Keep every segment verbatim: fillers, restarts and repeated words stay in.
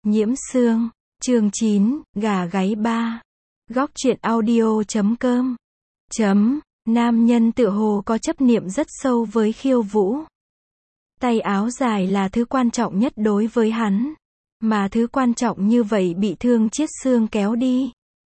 Nhiễm Sương, chương chín, gà gáy ba. Góc truyện audio chấm com. Chấm, nam nhân tựa hồ có chấp niệm rất sâu với khiêu vũ. Tay áo dài là thứ quan trọng nhất đối với hắn. Mà thứ quan trọng như vậy bị Thương Chiết Xương kéo đi.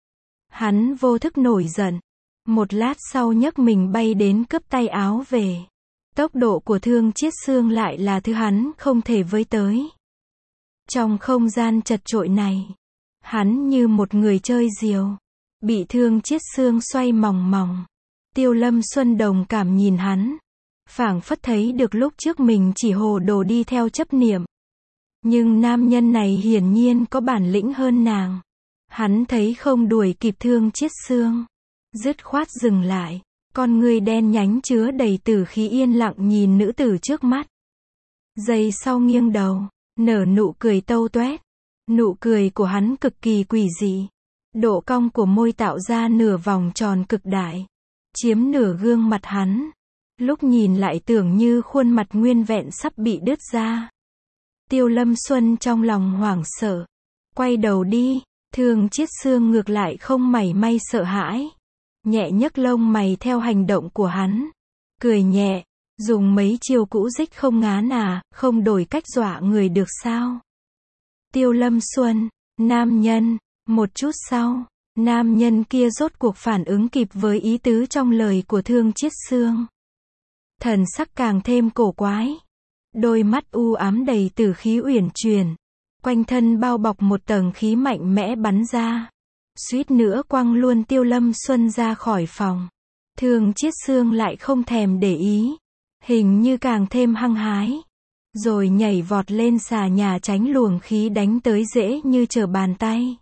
Hắn vô thức nổi giận. Một lát sau nhấc mình bay đến cướp tay áo về. Tốc độ của Thương Chiết Xương lại là thứ hắn không thể với tới. Trong không gian chật chội này, hắn như một người chơi diều, bị Thương Chiết Xương xoay mòng mòng. Tiêu Lâm Xuân đồng cảm nhìn hắn, phảng phất thấy được lúc trước mình chỉ hồ đồ đi theo chấp niệm. Nhưng nam nhân này hiển nhiên có bản lĩnh hơn nàng. Hắn thấy không đuổi kịp Thương Chiết Xương, dứt khoát dừng lại, con ngươi đen nhánh chứa đầy tử khí yên lặng nhìn nữ tử trước mắt. Giây sau nghiêng đầu, nở nụ cười tâu toét. Nụ cười của hắn cực kỳ quỷ dị. Độ cong của môi tạo ra nửa vòng tròn cực đại, chiếm nửa gương mặt hắn. Lúc nhìn lại tưởng như khuôn mặt nguyên vẹn sắp bị đứt ra. Tiêu Lâm Xuân trong lòng hoảng sợ, quay đầu đi. Thương Chiết Xương ngược lại không mảy may sợ hãi, nhẹ nhấc lông mày theo hành động của hắn, cười nhẹ, dùng mấy chiêu cũ dích không ngán à, không đổi cách dọa người được sao? Tiêu Lâm Xuân, nam nhân. Một chút sau, nam nhân kia rốt cuộc phản ứng kịp với ý tứ trong lời của Thương Chiết Xương. Thần sắc càng thêm cổ quái, đôi mắt u ám đầy tử khí uyển chuyển, quanh thân bao bọc một tầng khí mạnh mẽ bắn ra, suýt nữa quăng luôn Tiêu Lâm Xuân ra khỏi phòng. Thương Chiết Xương lại không thèm để ý, hình như càng thêm hăng hái, rồi nhảy vọt lên xà nhà tránh luồng khí đánh tới dễ như trở bàn tay.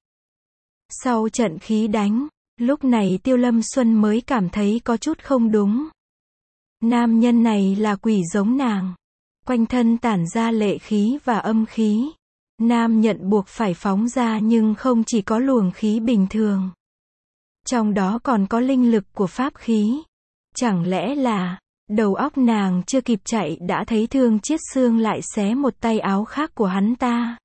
Sau trận khí đánh, lúc này Tiêu Lâm Xuân mới cảm thấy có chút không đúng. Nam nhân này là quỷ giống nàng, quanh thân tản ra lệ khí và âm khí. Nam nhận buộc phải phóng ra nhưng không chỉ có luồng khí bình thường, trong đó còn có linh lực của pháp khí. Chẳng lẽ là, đầu óc nàng chưa kịp chạy đã thấy Thương Chiết Xương lại xé một tay áo khác của hắn ta.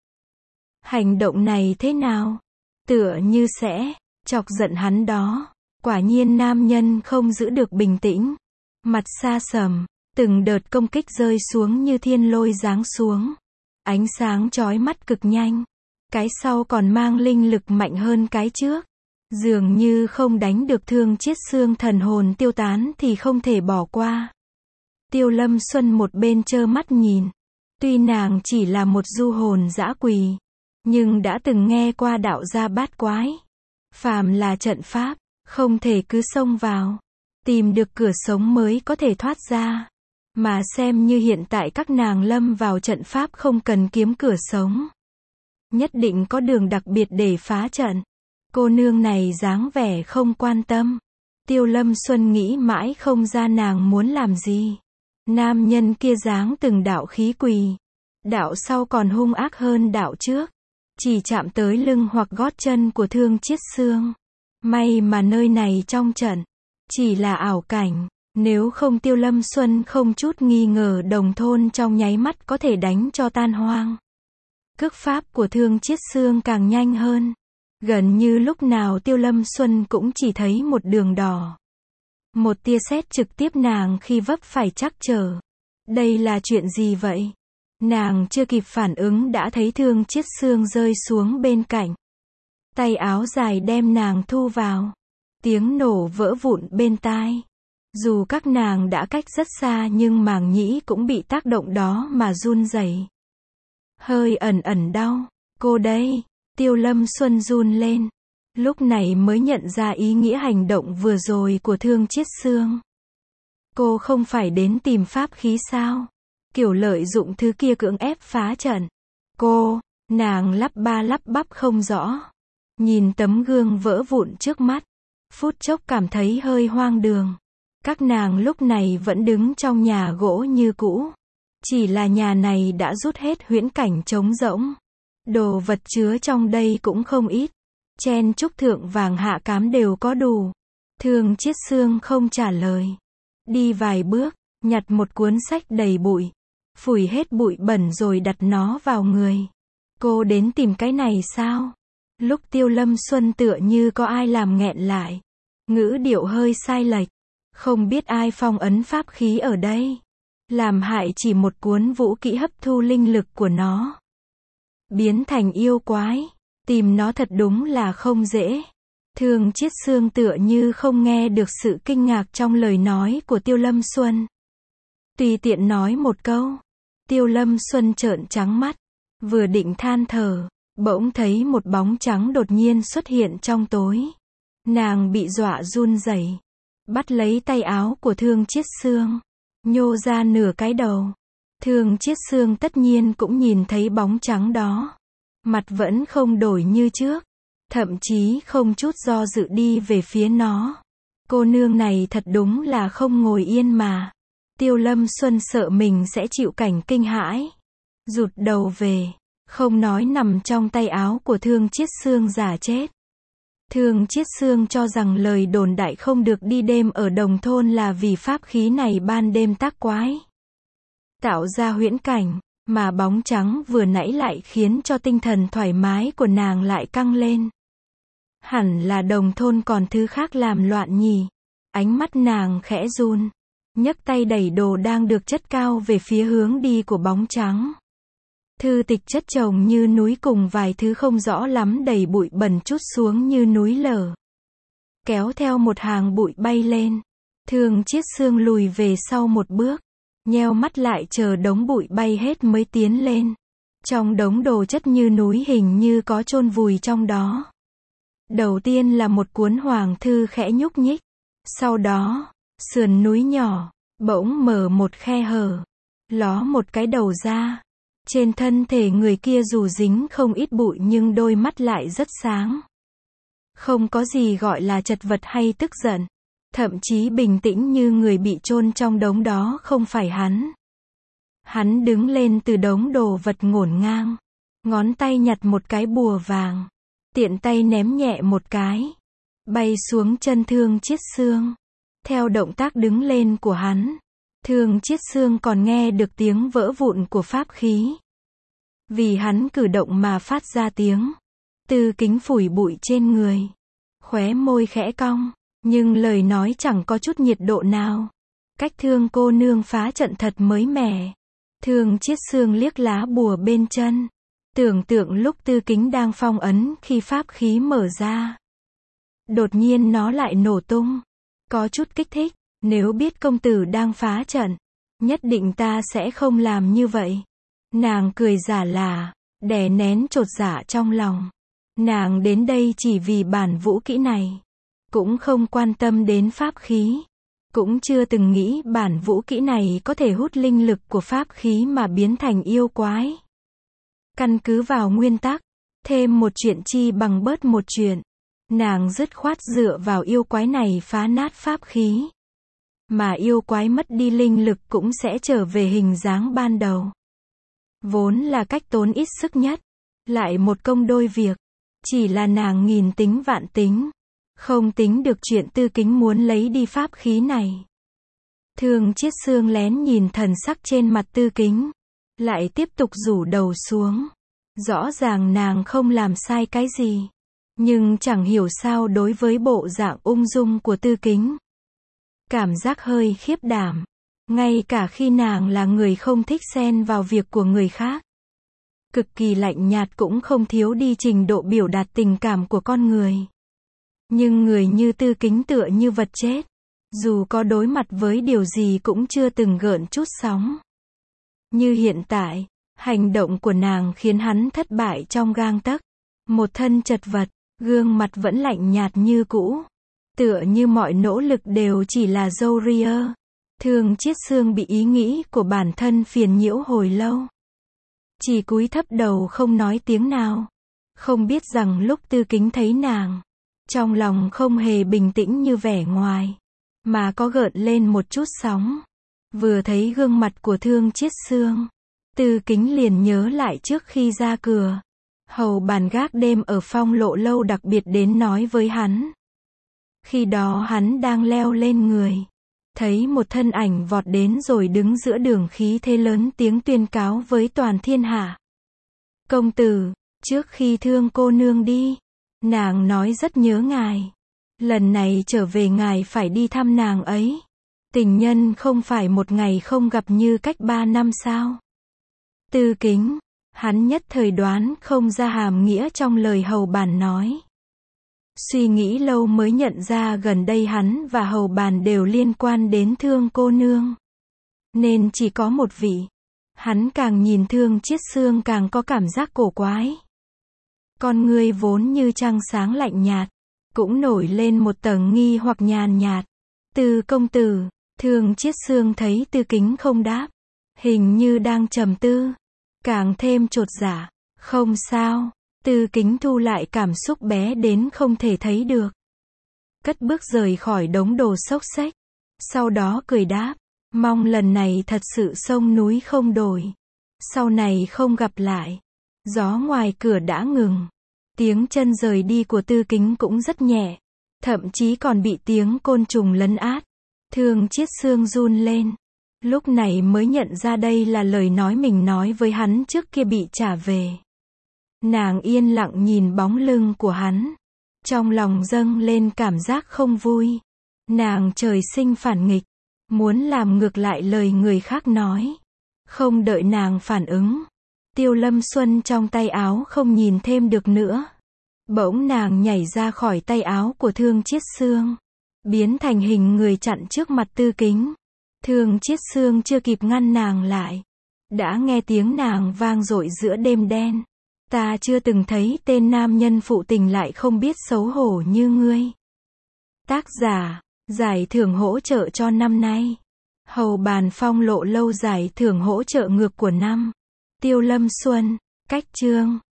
Hành động này thế nào? Tựa như sẽ chọc giận hắn đó. Quả nhiên nam nhân không giữ được bình tĩnh, mặt xa sầm, từng đợt công kích rơi xuống như thiên lôi giáng xuống. Ánh sáng chói mắt cực nhanh, cái sau còn mang linh lực mạnh hơn cái trước. Dường như không đánh được Thương Chiết Xương thần hồn tiêu tán thì không thể bỏ qua. Tiêu Lâm Xuân một bên trơ mắt nhìn. Tuy nàng chỉ là một du hồn dã quỷ, nhưng đã từng nghe qua đạo gia bát quái. Phàm là trận pháp, không thể cứ xông vào, tìm được cửa sống mới có thể thoát ra. Mà xem như hiện tại các nàng lâm vào trận pháp không cần kiếm cửa sống, nhất định có đường đặc biệt để phá trận. Cô nương này dáng vẻ không quan tâm. Tiêu Lâm Xuân nghĩ mãi không ra nàng muốn làm gì. Nam nhân kia dáng từng đạo khí quỳ, đạo sau còn hung ác hơn đạo trước, chỉ chạm tới lưng hoặc gót chân của Thương Chiết Xương. May mà nơi này trong trận chỉ là ảo cảnh, nếu không Tiêu Lâm Xuân không chút nghi ngờ đồng thôn trong nháy mắt có thể đánh cho tan hoang. Cước pháp của Thương Chiết Xương càng nhanh hơn, gần như lúc nào Tiêu Lâm Xuân cũng chỉ thấy một đường đỏ. Một tia sét trực tiếp nàng khi vấp phải trắc trở. Đây là chuyện gì vậy? Nàng chưa kịp phản ứng đã thấy Thương Chiết Xương rơi xuống bên cạnh. Tay áo dài đem nàng thu vào. Tiếng nổ vỡ vụn bên tai. Dù các nàng đã cách rất xa nhưng màng nhĩ cũng bị tác động đó mà run rẩy. Hơi ẩn ẩn đau. Cô đây. Tiêu Lâm Xuân run lên. Lúc này mới nhận ra ý nghĩa hành động vừa rồi của Thương Chiết Xương. Cô không phải đến tìm pháp khí sao? Kiểu lợi dụng thứ kia cưỡng ép phá trận. Cô, nàng lắp ba lắp bắp không rõ. Nhìn tấm gương vỡ vụn trước mắt, phút chốc cảm thấy hơi hoang đường. Các nàng lúc này vẫn đứng trong nhà gỗ như cũ. Chỉ là nhà này đã rút hết huyễn cảnh trống rỗng. Đồ vật chứa trong đây cũng không ít. Chen chúc thượng vàng hạ cám đều có đủ. Thương Chiết Xương không trả lời. Đi vài bước, nhặt một cuốn sách đầy bụi. Phủi hết bụi bẩn rồi đặt nó vào người. Cô đến tìm cái này sao? Lúc Tiêu Lâm Xuân tựa như có ai làm nghẹn lại. Ngữ điệu hơi sai lệch. Không biết ai phong ấn pháp khí ở đây. Làm hại chỉ một cuốn vũ kỹ hấp thu linh lực của nó. Biến thành yêu quái. Tìm nó thật đúng là không dễ. Thương Chiết Xương tựa như không nghe được sự kinh ngạc trong lời nói của Tiêu Lâm Xuân. Tùy tiện nói một câu. Tiêu Lâm Xuân trợn trắng mắt. Vừa định than thở. Bỗng thấy một bóng trắng đột nhiên xuất hiện trong tối. Nàng bị dọa run rẩy. Bắt lấy tay áo của Thương Chiết Xương. Nhô ra nửa cái đầu. Thương Chiết Xương tất nhiên cũng nhìn thấy bóng trắng đó. Mặt vẫn không đổi như trước. Thậm chí không chút do dự đi về phía nó. Cô nương này thật đúng là không ngồi yên mà. Tiêu Lâm Xuân sợ mình sẽ chịu cảnh kinh hãi. Rụt đầu về. Không nói nằm trong tay áo của Thương Chiết Xương giả chết. Thương Chiết Xương cho rằng lời đồn đại không được đi đêm ở Đồng Thôn là vì pháp khí này ban đêm tác quái. Tạo ra huyễn cảnh, mà bóng trắng vừa nãy lại khiến cho tinh thần thoải mái của nàng lại căng lên. Hẳn là Đồng Thôn còn thứ khác làm loạn nhỉ. Ánh mắt nàng khẽ run. Nhấc tay đẩy đồ đang được chất cao về phía hướng đi của bóng trắng. Thư tịch chất chồng như núi cùng vài thứ không rõ lắm đầy bụi bẩn trút xuống như núi lở. Kéo theo một hàng bụi bay lên. Thương Chiết Xương lùi về sau một bước. Nheo mắt lại chờ đống bụi bay hết mới tiến lên. Trong đống đồ chất như núi hình như có chôn vùi trong đó. Đầu tiên là một cuốn hoàng thư khẽ nhúc nhích. Sau đó, sườn núi nhỏ, bỗng mở một khe hở. Ló một cái đầu ra. Trên thân thể người kia dù dính không ít bụi nhưng đôi mắt lại rất sáng. Không có gì gọi là chật vật hay tức giận. Thậm chí bình tĩnh như người bị chôn trong đống đó không phải hắn. Hắn đứng lên từ đống đồ vật ngổn ngang. Ngón tay nhặt một cái bùa vàng. Tiện tay ném nhẹ một cái. Bay xuống chân Thương Chiết Xương. Theo động tác đứng lên của hắn. Thương Chiết Xương còn nghe được tiếng vỡ vụn của pháp khí. Vì hắn cử động mà phát ra tiếng. Tư Kính phủi bụi trên người. Khóe môi khẽ cong. Nhưng lời nói chẳng có chút nhiệt độ nào. Cách Thương cô nương phá trận thật mới mẻ. Thương Chiết Xương liếc lá bùa bên chân. Tưởng tượng lúc Tư Kính đang phong ấn khi pháp khí mở ra. Đột nhiên nó lại nổ tung. Có chút kích thích. Nếu biết công tử đang phá trận, nhất định ta sẽ không làm như vậy. Nàng cười giả lả, đè nén chột dạ trong lòng. Nàng đến đây chỉ vì bản vũ kỹ này. Cũng không quan tâm đến pháp khí. Cũng chưa từng nghĩ bản vũ kỹ này có thể hút linh lực của pháp khí mà biến thành yêu quái. Căn cứ vào nguyên tắc, thêm một chuyện chi bằng bớt một chuyện. Nàng dứt khoát dựa vào yêu quái này phá nát pháp khí. Mà yêu quái mất đi linh lực cũng sẽ trở về hình dáng ban đầu. Vốn là cách tốn ít sức nhất. Lại một công đôi việc. Chỉ là nàng nghìn tính vạn tính. Không tính được chuyện Tư Kính muốn lấy đi pháp khí này. Thương Chiết Xương lén nhìn thần sắc trên mặt Tư Kính. Lại tiếp tục rủ đầu xuống. Rõ ràng nàng không làm sai cái gì. Nhưng chẳng hiểu sao đối với bộ dạng ung dung của Tư Kính. Cảm giác hơi khiếp đảm. Ngay cả khi nàng là người không thích xen vào việc của người khác. Cực kỳ lạnh nhạt cũng không thiếu đi trình độ biểu đạt tình cảm của con người. Nhưng người như Tư Kính tựa như vật chết. Dù có đối mặt với điều gì cũng chưa từng gợn chút sóng. Như hiện tại, hành động của nàng khiến hắn thất bại trong gang tấc. Một thân chật vật, gương mặt vẫn lạnh nhạt như cũ. Tựa như mọi nỗ lực đều chỉ là râu ria. Thương Chiết Xương bị ý nghĩ của bản thân phiền nhiễu hồi lâu. Chỉ cúi thấp đầu không nói tiếng nào. Không biết rằng lúc Tư Kính thấy nàng, trong lòng không hề bình tĩnh như vẻ ngoài, mà có gợn lên một chút sóng. Vừa thấy gương mặt của Thương Chiết Xương, Tư Kính liền nhớ lại trước khi ra cửa. Hầu bàn gác đêm ở Phong Lộ lâu đặc biệt đến nói với hắn. Khi đó hắn đang leo lên người. Thấy một thân ảnh vọt đến rồi đứng giữa đường khí thế lớn tiếng tuyên cáo với toàn thiên hạ. Công tử, trước khi thương cô nương đi, nàng nói rất nhớ ngài. Lần này trở về ngài phải đi thăm nàng ấy. Tình nhân không phải một ngày không gặp như cách ba năm sao? Tư Kính, hắn nhất thời đoán không ra hàm nghĩa trong lời hầu bàn nói. Suy nghĩ lâu mới nhận ra gần đây hắn và hầu bàn đều liên quan đến thương cô nương. Nên chỉ có một vị. Hắn càng nhìn Thương Chiết Xương càng có cảm giác cổ quái. Con người vốn như trăng sáng lạnh nhạt, cũng nổi lên một tầng nghi hoặc nhàn nhạt. Từ công tử, Thương Chiết Xương thấy Tư Kính không đáp, hình như đang trầm tư, càng thêm chột dạ. Không sao. Tư Kính thu lại cảm xúc bé đến không thể thấy được, cất bước rời khỏi đống đồ xốc xếch. Sau đó cười đáp, mong lần này thật sự sông núi không đổi, sau này không gặp lại. Gió ngoài cửa đã ngừng, tiếng chân rời đi của Tư Kính cũng rất nhẹ, thậm chí còn bị tiếng côn trùng lấn át. Thương Chiết Xương run lên, lúc này mới nhận ra đây là lời nói mình nói với hắn trước kia bị trả về. Nàng yên lặng nhìn bóng lưng của hắn, trong lòng dâng lên cảm giác không vui. Nàng trời sinh phản nghịch, muốn làm ngược lại lời người khác nói. Không đợi nàng phản ứng, Tiêu Lâm Xuân trong tay áo không nhìn thêm được nữa. Bỗng nàng nhảy ra khỏi tay áo của Thương Chiết Xương, biến thành hình người chặn trước mặt Tư Kính. Thương Chiết Xương chưa kịp ngăn nàng lại, đã nghe tiếng nàng vang dội giữa đêm đen. Ta chưa từng thấy tên nam nhân phụ tình lại không biết xấu hổ như ngươi. Tác giả, giải thưởng hỗ trợ cho năm nay. Hầu bàn phong lộ lâu giải thưởng hỗ trợ ngược của năm. Tiêu Lâm Xuân, cách chương.